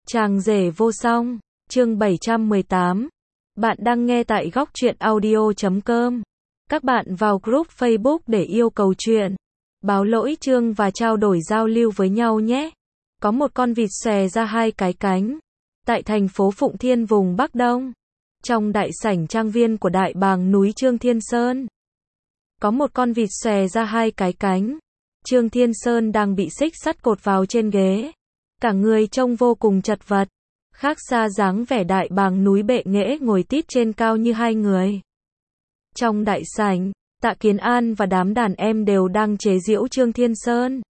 Chàng rể vô song, chương 718. Bạn đang nghe tại góc truyện audio.com. Các bạn vào group Facebook để yêu cầu chuyện, báo lỗi chương và trao đổi giao lưu với nhau nhé. Có một con vịt xòe ra hai cái cánh. Tại thành phố Phụng Thiên vùng Bắc Đông, trong đại sảnh trang viên của đại bàng núi Trương Thiên Sơn, có một con vịt xòe ra hai cái cánh. Trương Thiên Sơn đang bị xích sắt cột vào trên ghế. Cả người trông vô cùng chật vật, khác xa dáng vẻ đại bàng núi bệ nghệ ngồi tít trên cao như hai người. Trong đại sảnh, Tạ Kiến An và đám đàn em đều đang chế giễu Trương Thiên Sơn.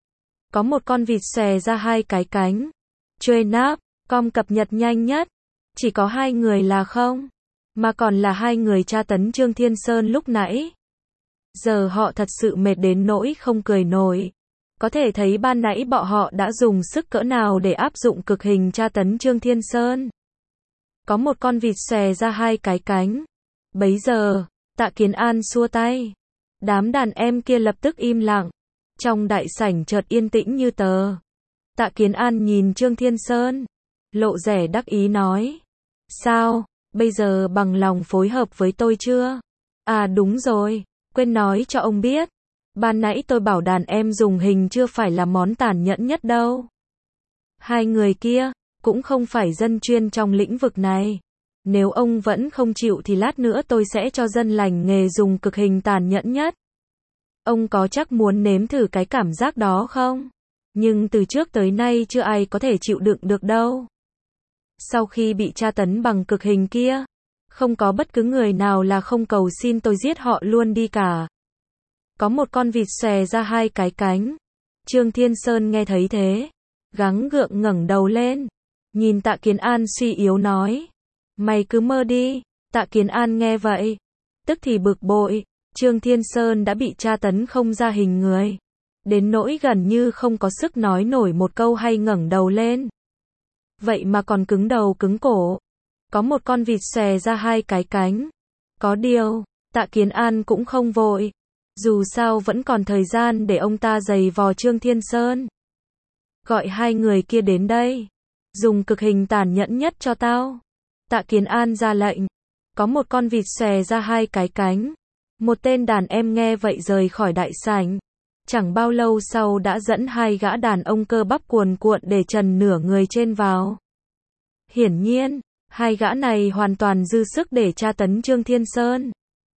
Có một con vịt xòe ra hai cái cánh. Train.com cập nhật nhanh nhất. Chỉ có hai người là không, mà còn là hai người tra tấn Trương Thiên Sơn lúc nãy. Giờ họ thật sự mệt đến nỗi không cười nổi. Có thể thấy ban nãy bọn họ đã dùng sức cỡ nào để áp dụng cực hình tra tấn Trương Thiên Sơn. Có một con vịt xòe ra hai cái cánh. Bấy giờ, Tạ Kiến An xua tay. Đám đàn em kia lập tức im lặng. Trong đại sảnh chợt yên tĩnh như tờ. Tạ Kiến An nhìn Trương Thiên Sơn, lộ vẻ đắc ý nói. Sao, bây giờ bằng lòng phối hợp với tôi chưa? À đúng rồi, quên nói cho ông biết. Ban nãy tôi bảo đàn em dùng hình chưa phải là món tàn nhẫn nhất đâu. Hai người kia cũng không phải dân chuyên trong lĩnh vực này. Nếu ông vẫn không chịu thì lát nữa tôi sẽ cho dân lành nghề dùng cực hình tàn nhẫn nhất. Ông có chắc muốn nếm thử cái cảm giác đó không? Nhưng từ trước tới nay chưa ai có thể chịu đựng được đâu. Sau khi bị tra tấn bằng cực hình kia, không có bất cứ người nào là không cầu xin tôi giết họ luôn đi cả. Có một con vịt xòe ra hai cái cánh. Trương Thiên Sơn nghe thấy thế, gắng gượng ngẩng đầu lên, nhìn Tạ Kiến An suy yếu nói. Mày cứ mơ đi. Tạ Kiến An nghe vậy, tức thì bực bội. Trương Thiên Sơn đã bị tra tấn không ra hình người, đến nỗi gần như không có sức nói nổi một câu hay ngẩng đầu lên. Vậy mà còn cứng đầu cứng cổ. Có một con vịt xòe ra hai cái cánh. Có điều, Tạ Kiến An cũng không vội. Dù sao vẫn còn thời gian để ông ta giày vò Trương Thiên Sơn. Gọi hai người kia đến đây. Dùng cực hình tàn nhẫn nhất cho tao. Tạ Kiến An ra lệnh. Có một con vịt xòe ra hai cái cánh. Một tên đàn em nghe vậy rời khỏi đại sảnh. Chẳng bao lâu sau đã dẫn hai gã đàn ông cơ bắp cuồn cuộn để trần nửa người trên vào. Hiển nhiên, hai gã này hoàn toàn dư sức để tra tấn Trương Thiên Sơn.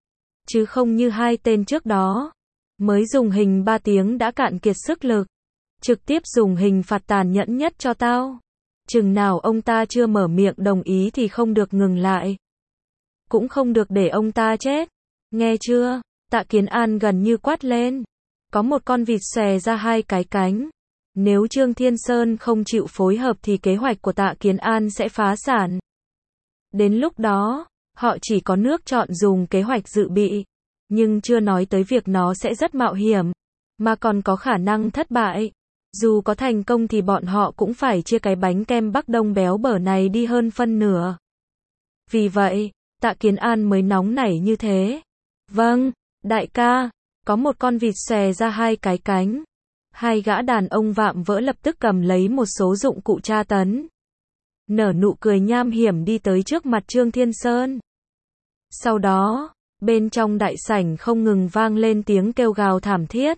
Chứ không như hai tên trước đó. Mới dùng hình 3 tiếng đã cạn kiệt sức lực. Trực tiếp dùng hình phạt tàn nhẫn nhất cho tao. Chừng nào ông ta chưa mở miệng đồng ý thì không được ngừng lại. Cũng không được để ông ta chết. Nghe chưa? Tạ Kiến An gần như quát lên. Có một con vịt xòe ra hai cái cánh. Nếu Trương Thiên Sơn không chịu phối hợp thì kế hoạch của Tạ Kiến An sẽ phá sản. Đến lúc đó, họ chỉ có nước chọn dùng kế hoạch dự bị. Nhưng chưa nói tới việc nó sẽ rất mạo hiểm, mà còn có khả năng thất bại. Dù có thành công thì bọn họ cũng phải chia cái bánh kem Bắc Đông béo bở này đi hơn phân nửa. Vì vậy, Tạ Kiến An mới nóng nảy như thế. Vâng, đại ca. Có một con vịt xòe ra hai cái cánh. Hai gã đàn ông vạm vỡ lập tức cầm lấy một số dụng cụ tra tấn. Nở nụ cười nham hiểm đi tới trước mặt Trương Thiên Sơn. Sau đó, bên trong đại sảnh không ngừng vang lên tiếng kêu gào thảm thiết.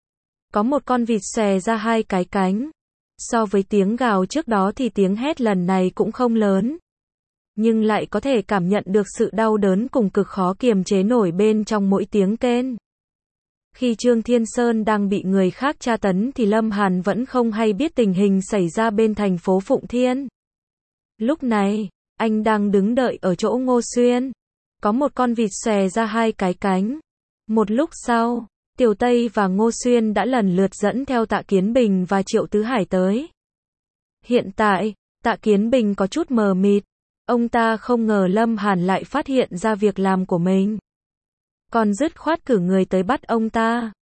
Có một con vịt xòe ra hai cái cánh. So với tiếng gào trước đó thì tiếng hét lần này cũng không lớn. Nhưng lại có thể cảm nhận được sự đau đớn cùng cực khó kiềm chế nổi bên trong mỗi tiếng kêu. Khi Trương Thiên Sơn đang bị người khác tra tấn thì Lâm Hàn vẫn không hay biết tình hình xảy ra bên thành phố Phụng Thiên. Lúc này, anh đang đứng đợi ở chỗ Ngô Xuyên. Có một con vịt xòe ra hai cái cánh. Một lúc sau, Tiểu Tây và Ngô Xuyên đã lần lượt dẫn theo Tạ Kiến Bình và Triệu Tứ Hải tới. Hiện tại, Tạ Kiến Bình có chút mờ mịt. Ông ta không ngờ Lâm Hàn lại phát hiện ra việc làm của mình. Còn dứt khoát cử người tới bắt ông ta.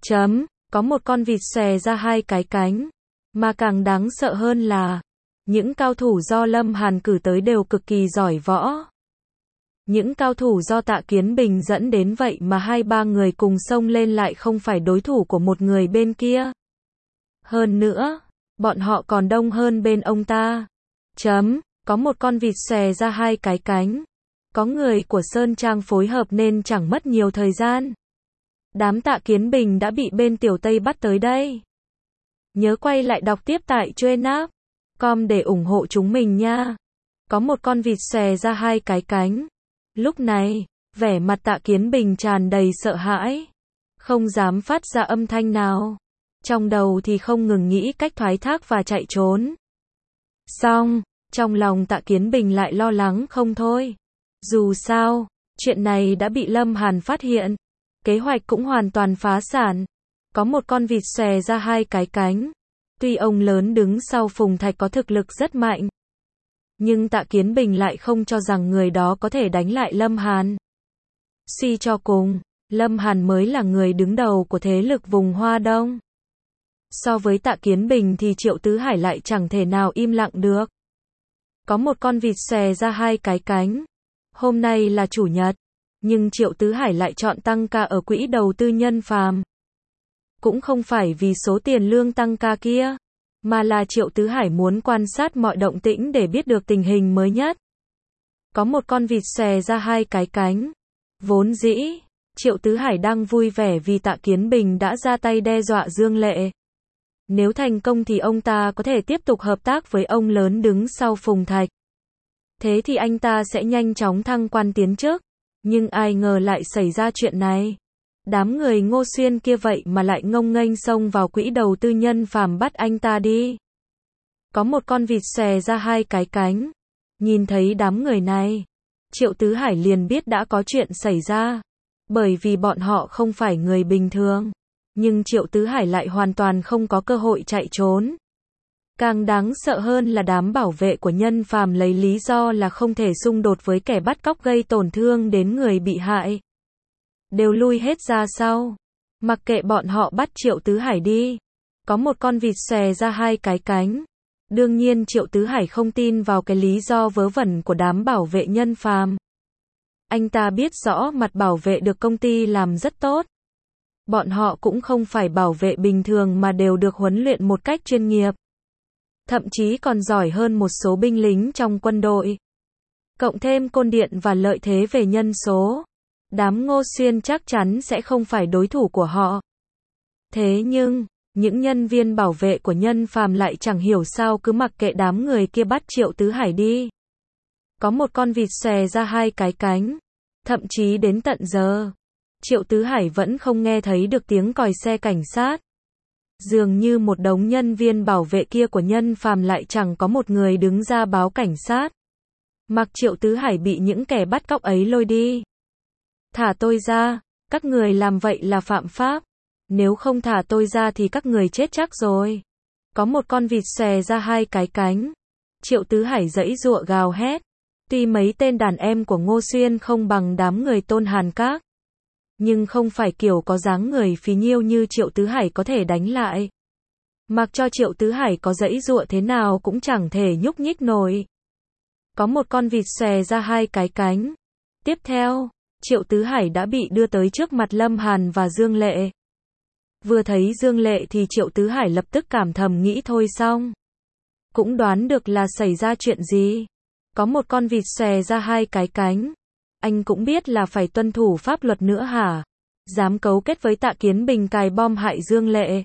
Có một con vịt xòe ra hai cái cánh. Mà càng đáng sợ hơn là, những cao thủ do Lâm Hàn cử tới đều cực kỳ giỏi võ. Những cao thủ do Tạ Kiến Bình dẫn đến vậy mà 2-3 người cùng xông lên lại không phải đối thủ của một người bên kia. Hơn nữa, bọn họ còn đông hơn bên ông ta. Có một con vịt xòe ra hai cái cánh. Có người của Sơn Trang phối hợp nên chẳng mất nhiều thời gian. Đám Tạ Kiến Bình đã bị bên Tiểu Tây bắt tới đây. Nhớ quay lại đọc tiếp tại Truenapp.com để ủng hộ chúng mình nha. Có một con vịt xòe ra hai cái cánh. Lúc này, vẻ mặt Tạ Kiến Bình tràn đầy sợ hãi. Không dám phát ra âm thanh nào. Trong đầu thì không ngừng nghĩ cách thoái thác và chạy trốn. Xong, trong lòng Tạ Kiến Bình lại lo lắng không thôi. Dù sao, chuyện này đã bị Lâm Hàn phát hiện. Kế hoạch cũng hoàn toàn phá sản. Có một con vịt xòe ra hai cái cánh. Tuy ông lớn đứng sau Phùng Thạch có thực lực rất mạnh, nhưng Tạ Kiến Bình lại không cho rằng người đó có thể đánh lại Lâm Hàn. Suy cho cùng, Lâm Hàn mới là người đứng đầu của thế lực vùng Hoa Đông. So với Tạ Kiến Bình thì Triệu Tứ Hải lại chẳng thể nào im lặng được. Có một con vịt xòe ra hai cái cánh. Hôm nay là chủ nhật, nhưng Triệu Tứ Hải lại chọn tăng ca ở quỹ đầu tư Nhân Phàm. Cũng không phải vì số tiền lương tăng ca kia, mà là Triệu Tứ Hải muốn quan sát mọi động tĩnh để biết được tình hình mới nhất. Có một con vịt xòe ra hai cái cánh. Vốn dĩ, Triệu Tứ Hải đang vui vẻ vì Tạ Kiến Bình đã ra tay đe dọa Dương Lệ. Nếu thành công thì ông ta có thể tiếp tục hợp tác với ông lớn đứng sau Phùng Thạch. Thế thì anh ta sẽ nhanh chóng thăng quan tiến chức. Nhưng ai ngờ lại xảy ra chuyện này. Đám người Ngô Xuyên kia vậy mà lại ngông nghênh xông vào quỹ đầu tư Nhân Phàm bắt anh ta đi. Có một con vịt xòe ra hai cái cánh. Nhìn thấy đám người này, Triệu Tứ Hải liền biết đã có chuyện xảy ra. Bởi vì bọn họ không phải người bình thường. Nhưng Triệu Tứ Hải lại hoàn toàn không có cơ hội chạy trốn. Càng đáng sợ hơn là đám bảo vệ của Nhân Phàm lấy lý do là không thể xung đột với kẻ bắt cóc gây tổn thương đến người bị hại. Đều lui hết ra sau. Mặc kệ bọn họ bắt Triệu Tứ Hải đi. Có một con vịt xòe ra hai cái cánh. Đương nhiên Triệu Tứ Hải không tin vào cái lý do vớ vẩn của đám bảo vệ Nhân Phàm. Anh ta biết rõ mặt bảo vệ được công ty làm rất tốt. Bọn họ cũng không phải bảo vệ bình thường mà đều được huấn luyện một cách chuyên nghiệp. Thậm chí còn giỏi hơn một số binh lính trong quân đội. Cộng thêm côn điện và lợi thế về nhân số. Đám Ngô Xuyên chắc chắn sẽ không phải đối thủ của họ. Thế nhưng, những nhân viên bảo vệ của Nhân Phàm lại chẳng hiểu sao cứ mặc kệ đám người kia bắt Triệu Tứ Hải đi. Có một con vịt xòe ra hai cái cánh. Thậm chí đến tận giờ, Triệu Tứ Hải vẫn không nghe thấy được tiếng còi xe cảnh sát. Dường như một đống nhân viên bảo vệ kia của Nhân Phàm lại chẳng có một người đứng ra báo cảnh sát. Mặc Triệu Tứ Hải bị những kẻ bắt cóc ấy lôi đi. Thả tôi ra, các người làm vậy là phạm pháp. Nếu không thả tôi ra thì các người chết chắc rồi. Có một con vịt xòe ra hai cái cánh. Triệu Tứ Hải giãy giụa gào hét. Tuy mấy tên đàn em của Ngô Xuyên không bằng đám người Tôn Hàn Các, nhưng không phải kiểu có dáng người phí nhiêu như Triệu Tứ Hải có thể đánh lại. Mặc cho Triệu Tứ Hải có giãy giụa thế nào cũng chẳng thể nhúc nhích nổi. Có một con vịt xòe ra hai cái cánh. Tiếp theo, Triệu Tứ Hải đã bị đưa tới trước mặt Lâm Hàn và Dương Lệ. Vừa thấy Dương Lệ thì Triệu Tứ Hải lập tức cảm thầm nghĩ thôi xong. Cũng đoán được là xảy ra chuyện gì. Có một con vịt xòe ra hai cái cánh. Anh cũng biết là phải tuân thủ pháp luật nữa hả? Dám cấu kết với Tạ Kiến Bình cài bom hại Dương Lệ.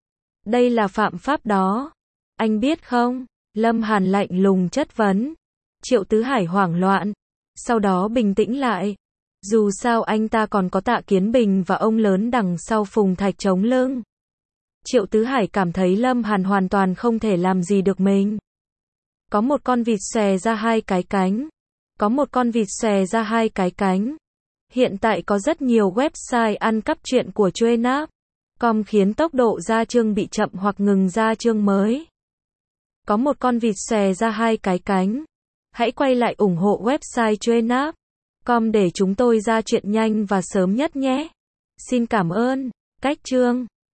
Đây là phạm pháp đó. Anh biết không? Lâm Hàn lạnh lùng chất vấn. Triệu Tứ Hải hoảng loạn. Sau đó bình tĩnh lại. Dù sao anh ta còn có Tạ Kiến Bình và ông lớn đằng sau Phùng Thạch chống lưng. Triệu Tứ Hải cảm thấy Lâm Hàn hoàn toàn không thể làm gì được mình. Có một con vịt xòe ra hai cái cánh. Có một con vịt xòe ra hai cái cánh. Hiện tại có rất nhiều website ăn cắp truyện của Truenapp.com khiến tốc độ ra chương bị chậm hoặc ngừng ra chương mới. Có một con vịt xòe ra hai cái cánh. Hãy quay lại ủng hộ website Truenapp.com để chúng tôi ra chuyện nhanh và sớm nhất nhé. Xin cảm ơn. Cách chương